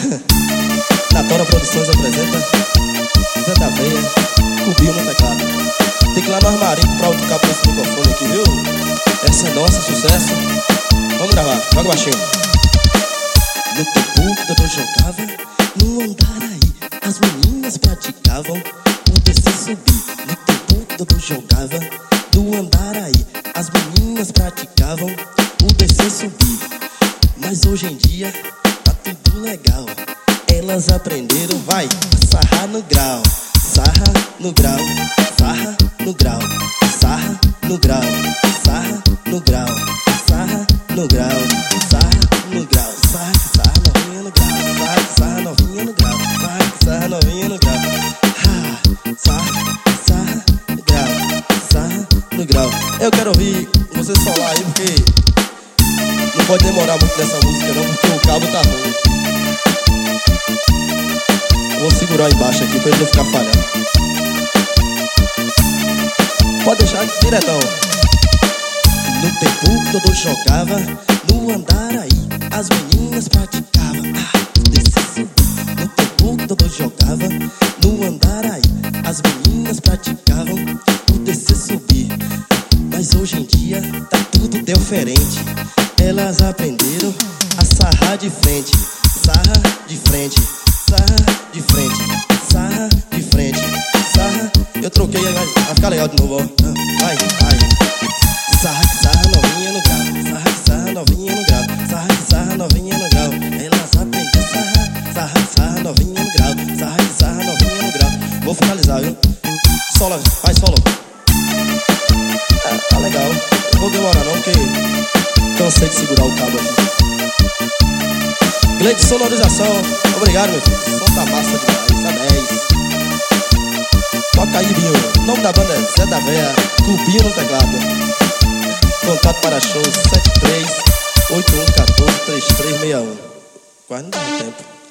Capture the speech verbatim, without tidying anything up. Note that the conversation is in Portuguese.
Natora Produções apresenta Zé da Veia, Cubinho no teclado. Tem que ir lá no armarinho comprar outro cabo desse microfone aqui, viu? Essa é nossa, sucesso. Vamos gravar, joga baixinho. No tempo que Dodô jogava, no Andaraí, as meninas praticavam o descer subir. No tempo que Dodô jogava, no Andaraí, as meninas praticavam o descer subir. Mas hoje em dia tá tudo legal. Elas aprenderam, vai, sarrar no grau. Sarra no grau, sarra no grau, sarra no grau, sarra no grau, sarra no grau, sarra no grau, sarra, sarra novinha no grau, sarra, sarra novinha no grau, sarra, sarra novinha no grau, ah, sarra, sarra no grau, sarra no grau. Eu quero ouvir você solar aí, porque não pode demorar muito nessa música não, porque o cabo tá ruim. Vou segurar embaixo aqui pra ele não ficar falhando. Pode deixar diretão. No tempo que Dodô jogava, no Andaraí, as meninas praticavam ah, descer subir. No tempo que Dodô jogava, no Andaraí, as meninas praticavam o descer subir. Mas hoje em dia tá tudo diferente. Elas aprenderam a sarrar de frente. Sarra de frente, sarra de frente, sarra de frente, sarra. Eu troquei, vai, vai ficar legal de novo, ó. Vai, vai. Sarra, sarra novinha no grau, sarra, sarra novinha no grau, sarra, sarra novinha no grau. Elas aprenderam sarra, sarra, sarra novinha no grau, sarra, sarra novinha no grau. Vou finalizar, viu? Solo, vai solo. É, tá legal. Não vou demorar não, porque cansei de segurar o cabo aqui. Gleide sonorização, obrigado meu filho. Som tá massa demais, tá dez. Toca aí, Binho. O nome da banda é Zé da Veia, Cubinho no teclado. Contato para shows sete três oito um um quatro três três seis um. Quase não dá tempo.